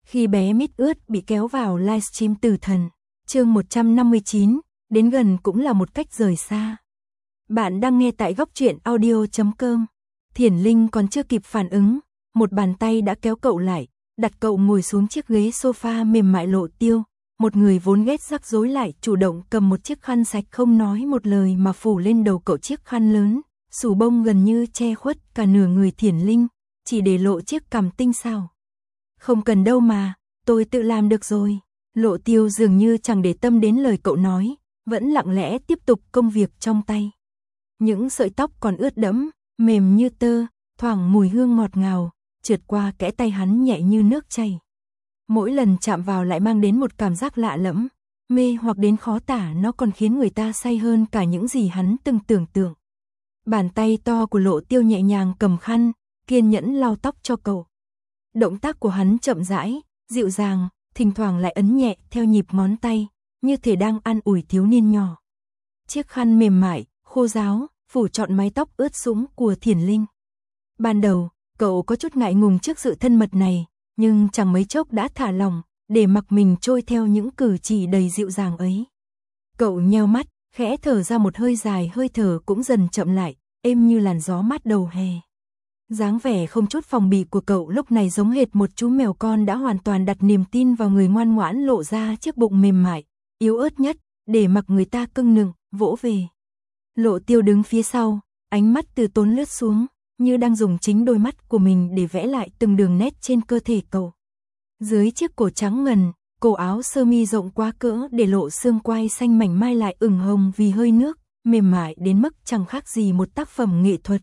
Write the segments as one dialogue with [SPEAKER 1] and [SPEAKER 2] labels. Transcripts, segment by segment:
[SPEAKER 1] Khi bé mít ướt bị kéo vào livestream Tử Thần, chương 159, đến gần cũng là một cách rời xa. Bạn đang nghe tại góc truyện audio.com. Thiển Linh còn chưa kịp phản ứng, một bàn tay đã kéo cậu lại, đặt cậu ngồi xuống chiếc ghế sofa mềm mại. Lộ Tiêu, một người vốn ghét rắc rối lại chủ động cầm một chiếc khăn sạch không nói một lời mà phủ lên đầu cậu chiếc khăn lớn, xù bông gần như che khuất cả nửa người Thiển Linh, chỉ để lộ chiếc cằm tinh xảo. Không cần đâu mà, tôi tự làm được rồi. Lộ Tiêu dường như chẳng để tâm đến lời cậu nói, vẫn lặng lẽ tiếp tục công việc trong tay. Những sợi tóc còn ướt đẫm, mềm như tơ, thoảng mùi hương ngọt ngào, trượt qua kẽ tay hắn nhẹ như nước chảy. Mỗi lần chạm vào lại mang đến một cảm giác lạ lẫm, mê hoặc đến khó tả, nó còn khiến người ta say hơn cả những gì hắn từng tưởng tượng. Bàn tay to của Lộ Tiêu nhẹ nhàng cầm khăn, kiên nhẫn lau tóc cho cậu. Động tác của hắn chậm rãi, dịu dàng, thỉnh thoảng lại ấn nhẹ theo nhịp ngón tay, như thể đang an ủi thiếu niên nhỏ. Chiếc khăn mềm mại, khô ráo, phủ trọn mái tóc ướt sũng của Thiển Linh. Ban đầu, cậu có chút ngại ngùng trước sự thân mật này, nhưng chẳng mấy chốc đã thả lỏng, để mặc mình trôi theo những cử chỉ đầy dịu dàng ấy. Cậu nheo mắt, khẽ thở ra một hơi dài, hơi thở cũng dần chậm lại, êm như làn gió mát đầu hè. Dáng vẻ không chút phòng bị của cậu lúc này giống hệt một chú mèo con đã hoàn toàn đặt niềm tin vào người ngoan ngoãn, lộ ra chiếc bụng mềm mại, yếu ớt nhất, để mặc người ta cưng nựng, vỗ về. Lộ Tiêu đứng phía sau, ánh mắt từ tốn lướt xuống, như đang dùng chính đôi mắt của mình để vẽ lại từng đường nét trên cơ thể cậu. Dưới chiếc cổ trắng ngần, cổ áo sơ mi rộng quá cỡ để lộ xương quai xanh mảnh mai lại ửng hồng vì hơi nước, mềm mại đến mức chẳng khác gì một tác phẩm nghệ thuật.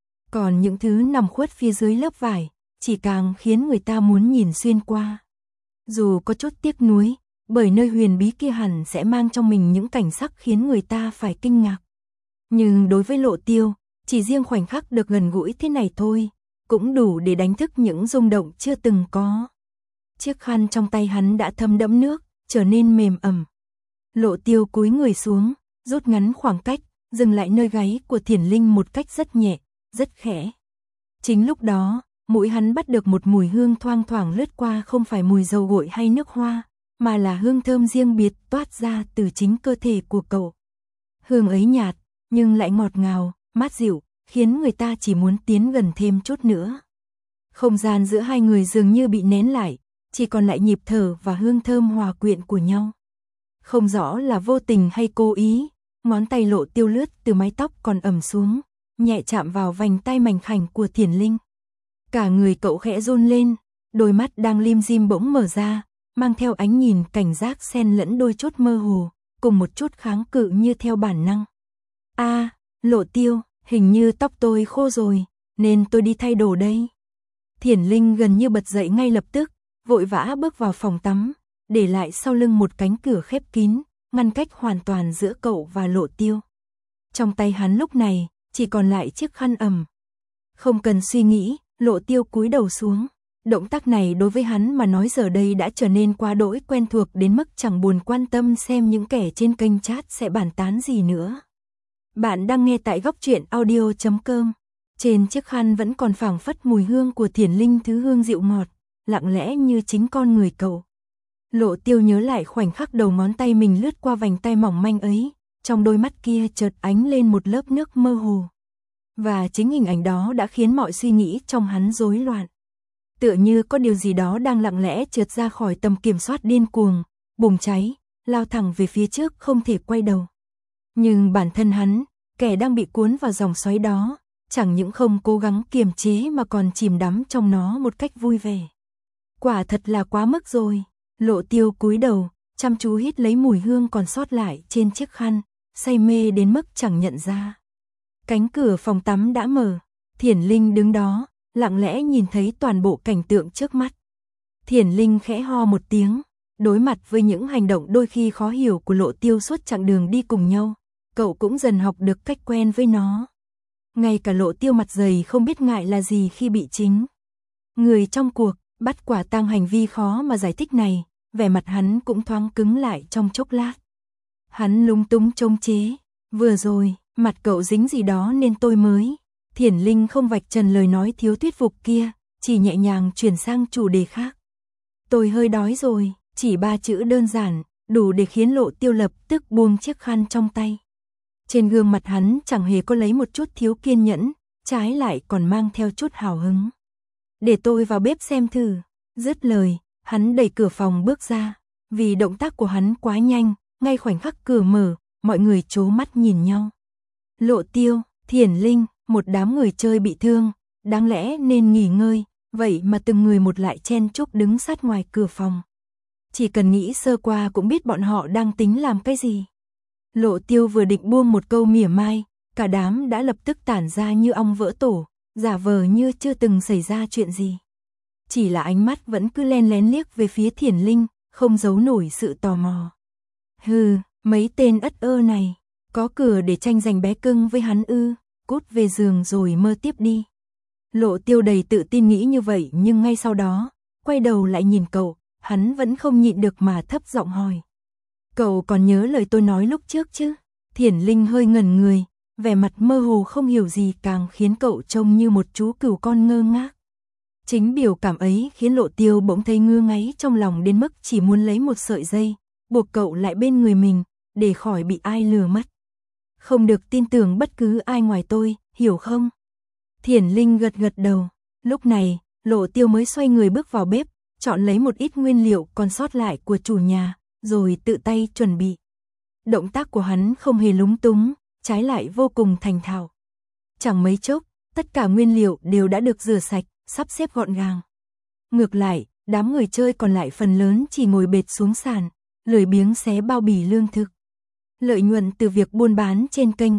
[SPEAKER 1] Còn những thứ nằm khuất phía dưới lớp vải, chỉ càng khiến người ta muốn nhìn xuyên qua. Dù có chút tiếc nuối, bởi nơi huyền bí kia hẳn sẽ mang trong mình những cảnh sắc khiến người ta phải kinh ngạc. Nhưng đối với Lộ Tiêu, chỉ riêng khoảnh khắc được gần gũi thế này thôi, cũng đủ để đánh thức những rung động chưa từng có. Chiếc khăn trong tay hắn đã thấm đẫm nước, trở nên mềm ẩm. Lộ Tiêu cúi người xuống, rút ngắn khoảng cách, dừng lại nơi gáy của Thiển Linh một cách rất nhẹ, rất khẽ. Chính lúc đó, mũi hắn bắt được một mùi hương thoang thoảng lướt qua, không phải mùi dầu gội hay nước hoa, mà là hương thơm riêng biệt toát ra từ chính cơ thể của cậu. Hương ấy nhạt, nhưng lại ngọt ngào, mát dịu, khiến người ta chỉ muốn tiến gần thêm chút nữa. Không gian giữa hai người dường như bị nén lại, chỉ còn lại nhịp thở và hương thơm hòa quyện của nhau. Không rõ là vô tình hay cố ý, ngón tay Lộ Tiêu lướt từ mái tóc còn ẩm xuống, nhẹ chạm vào vành tay mảnh khảnh của Thiển Linh. Cả người cậu khẽ run lên, đôi mắt đang lim dim bỗng mở ra, mang theo ánh nhìn cảnh giác xen lẫn đôi chút mơ hồ, cùng một chút kháng cự như theo bản năng. Lộ Tiêu, hình như tóc tôi khô rồi, nên tôi đi thay đồ đây. Thiển Linh gần như bật dậy ngay lập tức, vội vã bước vào phòng tắm, để lại sau lưng một cánh cửa khép kín, ngăn cách hoàn toàn giữa cậu và Lộ Tiêu. Trong tay hắn lúc này, chỉ còn lại chiếc khăn ẩm. Không cần suy nghĩ, Lộ Tiêu cúi đầu xuống. Động tác này đối với hắn mà nói giờ đây đã trở nên quá đỗi quen thuộc đến mức chẳng buồn quan tâm xem những kẻ trên kênh chat sẽ bàn tán gì nữa. Bạn đang nghe tại góc truyện audio.com. Trên chiếc khăn vẫn còn phảng phất mùi hương của Thiển Linh, thứ hương dịu ngọt, lặng lẽ như chính con người cậu. Lộ Tiêu nhớ lại khoảnh khắc đầu ngón tay mình lướt qua vành tay mỏng manh ấy, trong đôi mắt kia chợt ánh lên một lớp nước mơ hồ. Và chính hình ảnh đó đã khiến mọi suy nghĩ trong hắn rối loạn. Tựa như có điều gì đó đang lặng lẽ trượt ra khỏi tầm kiểm soát, điên cuồng, bùng cháy, lao thẳng về phía trước không thể quay đầu. Nhưng bản thân hắn, kẻ đang bị cuốn vào dòng xoáy đó, chẳng những không cố gắng kiềm chế mà còn chìm đắm trong nó một cách vui vẻ. Quả thật là quá mức rồi. Lộ Tiêu cúi đầu, chăm chú hít lấy mùi hương còn sót lại trên chiếc khăn, say mê đến mức chẳng nhận ra. Cánh cửa phòng tắm đã mở, Thiển Linh đứng đó, lặng lẽ nhìn thấy toàn bộ cảnh tượng trước mắt. Thiển Linh khẽ ho một tiếng, đối mặt với những hành động đôi khi khó hiểu của Lộ Tiêu suốt chặng đường đi cùng nhau, cậu cũng dần học được cách quen với nó. Ngay cả Lộ Tiêu mặt dày không biết ngại là gì khi bị chính người trong cuộc bắt quả tang hành vi khó mà giải thích này, vẻ mặt hắn cũng thoáng cứng lại trong chốc lát. Hắn lúng túng chống chế, vừa rồi, mặt cậu dính gì đó nên tôi mới. Thiển Linh không vạch trần lời nói thiếu thuyết phục kia, chỉ nhẹ nhàng chuyển sang chủ đề khác. Tôi hơi đói rồi, chỉ 3 chữ đơn giản, đủ để khiến Lộ Tiêu lập tức buông chiếc khăn trong tay. Trên gương mặt hắn chẳng hề có lấy một chút thiếu kiên nhẫn, trái lại còn mang theo chút hào hứng. Để tôi vào bếp xem thử. Dứt lời, hắn đẩy cửa phòng bước ra. Vì động tác của hắn quá nhanh, ngay khoảnh khắc cửa mở, mọi người trố mắt nhìn nhau. Lộ Tiêu, Thiển Linh, một đám người chơi bị thương, đáng lẽ nên nghỉ ngơi, vậy mà từng người một lại chen chúc đứng sát ngoài cửa phòng. Chỉ cần nghĩ sơ qua cũng biết bọn họ đang tính làm cái gì. Lộ Tiêu vừa định buông một câu mỉa mai, cả đám đã lập tức tản ra như ong vỡ tổ, giả vờ như chưa từng xảy ra chuyện gì. Chỉ là ánh mắt vẫn cứ len lén liếc về phía Thiển Linh, không giấu nổi sự tò mò. Hừ, mấy tên ất ơ này, có cửa để tranh giành bé cưng với hắn ư, cút về giường rồi mơ tiếp đi. Lộ Tiêu đầy tự tin nghĩ như vậy nhưng ngay sau đó, quay đầu lại nhìn cậu, hắn vẫn không nhịn được mà thấp giọng hỏi. Cậu còn nhớ lời tôi nói lúc trước chứ? Thiển Linh hơi ngẩn người, vẻ mặt mơ hồ không hiểu gì càng khiến cậu trông như một chú cừu con ngơ ngác. Chính biểu cảm ấy khiến Lộ Tiêu bỗng thấy ngứa ngáy trong lòng đến mức chỉ muốn lấy một sợi dây, buộc cậu lại bên người mình, để khỏi bị ai lừa mất. Không được tin tưởng bất cứ ai ngoài tôi, hiểu không? Thiển Linh gật gật đầu, lúc này, Lộ Tiêu mới xoay người bước vào bếp, chọn lấy một ít nguyên liệu còn sót lại của chủ nhà, rồi tự tay chuẩn bị. Động tác của hắn không hề lúng túng, trái lại vô cùng thành thạo. Chẳng mấy chốc, tất cả nguyên liệu đều đã được rửa sạch, sắp xếp gọn gàng. Ngược lại, đám người chơi còn lại phần lớn chỉ ngồi bệt xuống sàn, lười biếng xé bao bì lương thực. Lợi nhuận từ việc buôn bán trên kênh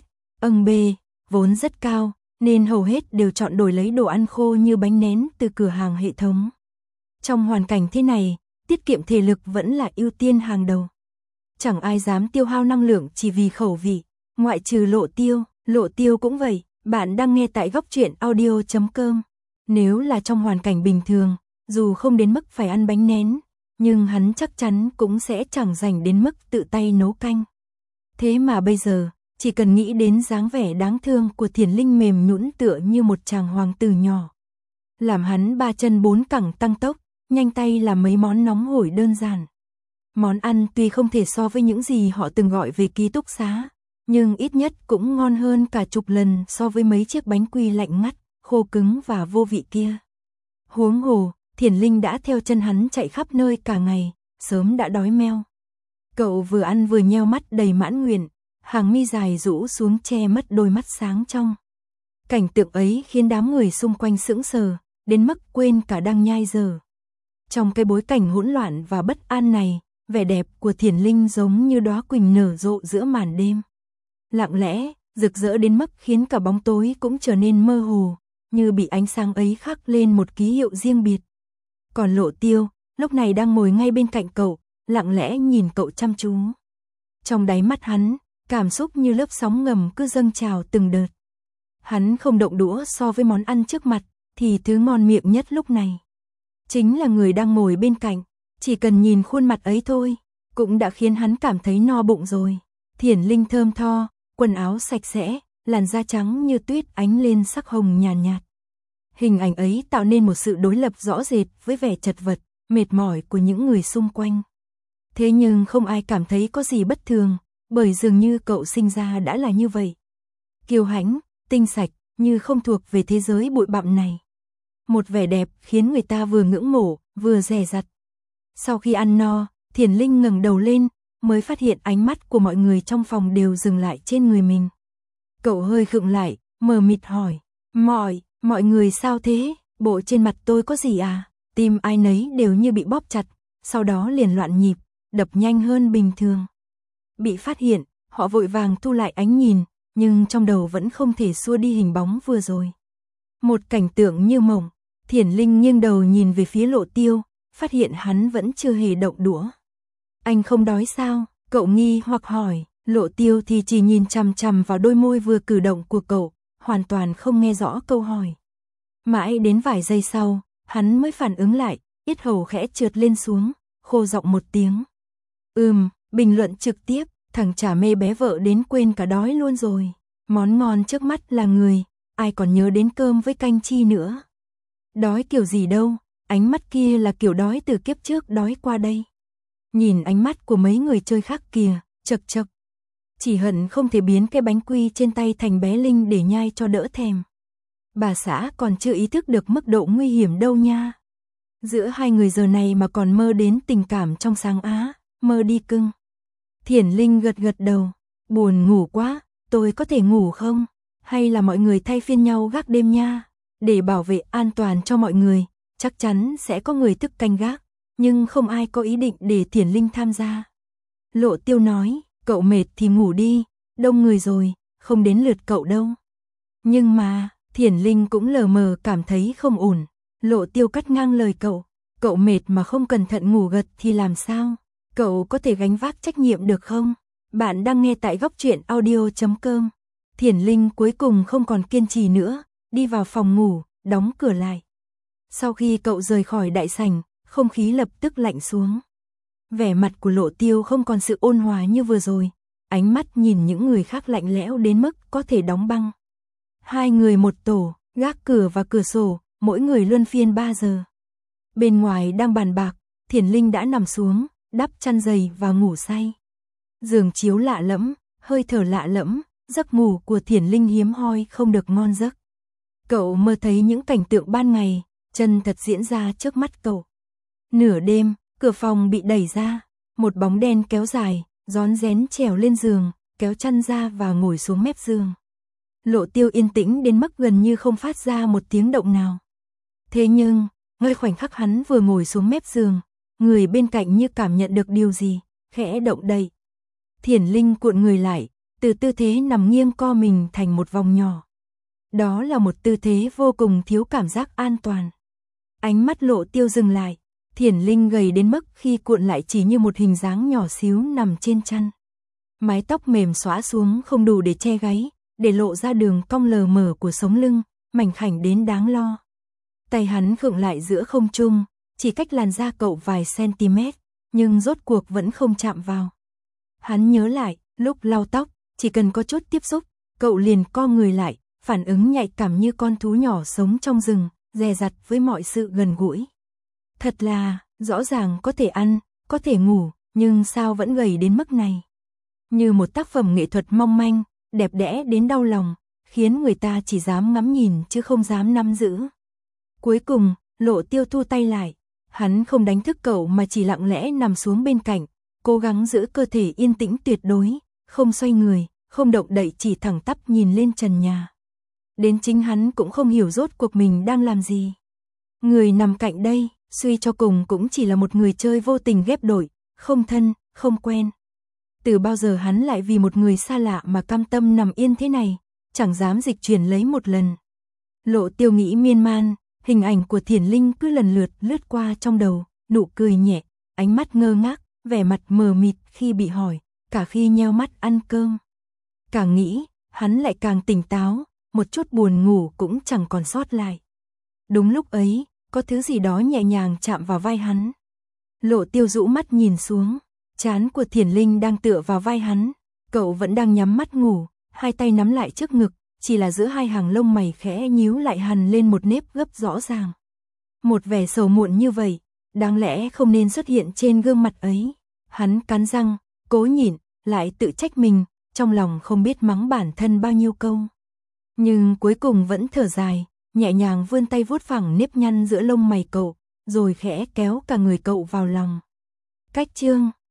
[SPEAKER 1] KSB vốn rất cao, nên hầu hết đều chọn đổi lấy đồ ăn khô như bánh nén từ cửa hàng hệ thống. Trong hoàn cảnh thế này, tiết kiệm thể lực vẫn là ưu tiên hàng đầu. Chẳng ai dám tiêu hao năng lượng chỉ vì khẩu vị, ngoại trừ Lộ Tiêu cũng vậy. Bạn đang nghe tại góc truyện audio.com. Nếu là trong hoàn cảnh bình thường, dù không đến mức phải ăn bánh nén, nhưng hắn chắc chắn cũng sẽ chẳng dành đến mức tự tay nấu canh. Thế mà bây giờ, chỉ cần nghĩ đến dáng vẻ đáng thương của Thiển Linh mềm nhũn tựa như một chàng hoàng tử nhỏ, làm hắn ba chân bốn cẳng tăng tốc, nhanh tay làm mấy món nóng hổi đơn giản. Món ăn tuy không thể so với những gì họ từng gọi về ký túc xá, nhưng ít nhất cũng ngon hơn cả chục lần so với mấy chiếc bánh quy lạnh ngắt, khô cứng và vô vị kia. Huống hồ, Thiển Linh đã theo chân hắn chạy khắp nơi cả ngày, sớm đã đói meo. Cậu vừa ăn vừa nheo mắt đầy mãn nguyện, hàng mi dài rũ xuống che mất đôi mắt sáng trong. Cảnh tượng ấy khiến đám người xung quanh sững sờ, đến mức quên cả đang nhai dở. Trong cái bối cảnh hỗn loạn và bất an này, vẻ đẹp của Thiển Linh giống như đóa quỳnh nở rộ giữa màn đêm. Lặng lẽ, rực rỡ đến mức khiến cả bóng tối cũng trở nên mơ hồ, như bị ánh sáng ấy khắc lên một ký hiệu riêng biệt. Còn Lộ Tiêu, lúc này đang ngồi ngay bên cạnh cậu, lặng lẽ nhìn cậu chăm chú. Trong đáy mắt hắn, cảm xúc như lớp sóng ngầm cứ dâng trào từng đợt. Hắn không động đũa so với món ăn trước mặt, thì thứ ngon miệng nhất lúc này chính là người đang ngồi bên cạnh. Chỉ cần nhìn khuôn mặt ấy thôi, cũng đã khiến hắn cảm thấy no bụng rồi. Thiển Linh thơm tho, quần áo sạch sẽ, làn da trắng như tuyết ánh lên sắc hồng nhàn nhạt. Hình ảnh ấy tạo nên một sự đối lập rõ rệt với vẻ chật vật, mệt mỏi của những người xung quanh. Thế nhưng không ai cảm thấy có gì bất thường, bởi dường như cậu sinh ra đã là như vậy. Kiêu hãnh, tinh sạch, như không thuộc về thế giới bụi bặm này. Một vẻ đẹp khiến người ta vừa ngưỡng mộ, vừa dè dặt. Sau khi ăn no, Thiển Linh ngẩng đầu lên, mới phát hiện ánh mắt của mọi người trong phòng đều dừng lại trên người mình. Cậu hơi khựng lại, mờ mịt hỏi, mọi người sao thế, bộ trên mặt tôi có gì à? Tim ai nấy đều như bị bóp chặt, sau đó liền loạn nhịp, đập nhanh hơn bình thường. Bị phát hiện, họ vội vàng thu lại ánh nhìn, nhưng trong đầu vẫn không thể xua đi hình bóng vừa rồi. Một cảnh tượng như mộng, Thiển Linh nghiêng đầu nhìn về phía Lộ Tiêu, phát hiện hắn vẫn chưa hề động đũa. Anh không đói sao? Cậu nghi hoặc hỏi. Lộ Tiêu thì chỉ nhìn chằm chằm vào đôi môi vừa cử động của cậu, hoàn toàn không nghe rõ câu hỏi. Mãi đến vài giây sau, hắn mới phản ứng lại, yết hầu khẽ trượt lên xuống, khô giọng một tiếng. Bình luận trực tiếp, thằng chả mê bé vợ đến quên cả đói luôn rồi. Món ngon trước mắt là người, ai còn nhớ đến cơm với canh chi nữa. Đói kiểu gì đâu, Ánh mắt kia là kiểu đói từ kiếp trước đói qua đây. Nhìn ánh mắt của mấy người chơi khác kìa, chật chật. Chỉ hận không thể biến cái bánh quy trên tay thành bé Linh để nhai cho đỡ thèm. Bà xã còn chưa ý thức được mức độ nguy hiểm đâu nha. Giữa hai người giờ này mà còn mơ đến tình cảm trong sáng á, mơ đi cưng. Thiển Linh gật gật đầu, buồn ngủ quá, tôi có thể ngủ không? Hay là mọi người thay phiên nhau gác đêm nha? Để bảo vệ an toàn cho mọi người, chắc chắn sẽ có người thức canh gác, nhưng không ai có ý định để Thiển Linh tham gia. Lộ Tiêu nói, cậu mệt thì ngủ đi, đông người rồi, không đến lượt cậu đâu. Nhưng mà, Thiển Linh cũng lờ mờ cảm thấy không ổn. Lộ Tiêu cắt ngang lời cậu mệt mà không cẩn thận ngủ gật thì làm sao? Cậu có thể gánh vác trách nhiệm được không? Bạn đang nghe tại góc truyện audio.com. Thiển Linh cuối cùng không còn kiên trì nữa, đi vào phòng ngủ, đóng cửa lại. Sau khi cậu rời khỏi đại sảnh, không khí lập tức lạnh xuống. Vẻ mặt của Lộ Tiêu không còn sự ôn hòa như vừa rồi, ánh mắt nhìn những người khác lạnh lẽo đến mức có thể đóng băng. Hai người một tổ, gác cửa và cửa sổ, mỗi người luân phiên 3 giờ. Bên ngoài đang bàn bạc, Thiển Linh đã nằm xuống, đắp chăn dày và ngủ say. Giường chiếu lạ lẫm, hơi thở lạ lẫm, giấc ngủ của Thiển Linh hiếm hoi không được ngon giấc. Cậu mơ thấy những cảnh tượng ban ngày, chân thật diễn ra trước mắt cậu. Nửa đêm, cửa phòng bị đẩy ra, một bóng đen kéo dài, rón rén trèo lên giường, kéo chăn ra và ngồi xuống mép giường. Lộ Tiêu yên tĩnh đến mức gần như không phát ra một tiếng động nào. Thế nhưng, ngay khoảnh khắc hắn vừa ngồi xuống mép giường, người bên cạnh như cảm nhận được điều gì, khẽ động đậy. Thiển Linh cuộn người lại, từ tư thế nằm nghiêng co mình thành một vòng nhỏ. Đó là một tư thế vô cùng thiếu cảm giác an toàn. Ánh mắt Lộ Tiêu dừng lại, Thiển Linh gầy đến mức khi cuộn lại chỉ như một hình dáng nhỏ xíu nằm trên chăn. Mái tóc mềm xõa xuống không đủ để che gáy, để lộ ra đường cong lờ mờ của sống lưng, mảnh khảnh đến đáng lo. Tay hắn khựng lại giữa không trung, chỉ cách làn da cậu vài cm, nhưng rốt cuộc vẫn không chạm vào. Hắn nhớ lại, lúc lau tóc, chỉ cần có chút tiếp xúc, cậu liền co người lại, phản ứng nhạy cảm như con thú nhỏ sống trong rừng, dè dặt với mọi sự gần gũi. Thật là, rõ ràng có thể ăn, có thể ngủ, nhưng sao vẫn gầy đến mức này? Như một tác phẩm nghệ thuật mong manh, đẹp đẽ đến đau lòng, khiến người ta chỉ dám ngắm nhìn chứ không dám nắm giữ. Cuối cùng, Lộ Tiêu thu tay lại, hắn không đánh thức cậu mà chỉ lặng lẽ nằm xuống bên cạnh, cố gắng giữ cơ thể yên tĩnh tuyệt đối, không xoay người, không động đậy, chỉ thẳng tắp nhìn lên trần nhà. Đến chính hắn cũng không hiểu rốt cuộc mình đang làm gì. Người nằm cạnh đây, suy cho cùng cũng chỉ là một người chơi vô tình ghép đổi, không thân, không quen. Từ bao giờ hắn lại vì một người xa lạ mà cam tâm nằm yên thế này, chẳng dám dịch chuyển lấy một lần. Lộ Tiêu nghĩ miên man, hình ảnh của Thiển Linh cứ lần lượt lướt qua trong đầu, nụ cười nhẹ, ánh mắt ngơ ngác, vẻ mặt mờ mịt khi bị hỏi, cả khi nheo mắt ăn cơm. Càng nghĩ, hắn lại càng tỉnh táo, một chút buồn ngủ cũng chẳng còn sót lại. Đúng lúc ấy, có thứ gì đó nhẹ nhàng chạm vào vai hắn. Lộ Tiêu rũ mắt nhìn xuống, trán của Thiển Linh đang tựa vào vai hắn, cậu vẫn đang nhắm mắt ngủ, hai tay nắm lại trước ngực, chỉ là giữa hai hàng lông mày khẽ nhíu lại hằn lên một nếp gấp rõ ràng. Một vẻ sầu muộn như vậy, đáng lẽ không nên xuất hiện trên gương mặt ấy. Hắn cắn răng, cố nhịn, lại tự trách mình, trong lòng không biết mắng bản thân bao nhiêu câu. Nhưng cuối cùng vẫn thở dài, nhẹ nhàng vươn tay vuốt phẳng nếp nhăn giữa lông mày cậu, rồi khẽ kéo cả người cậu vào lòng. Cách chương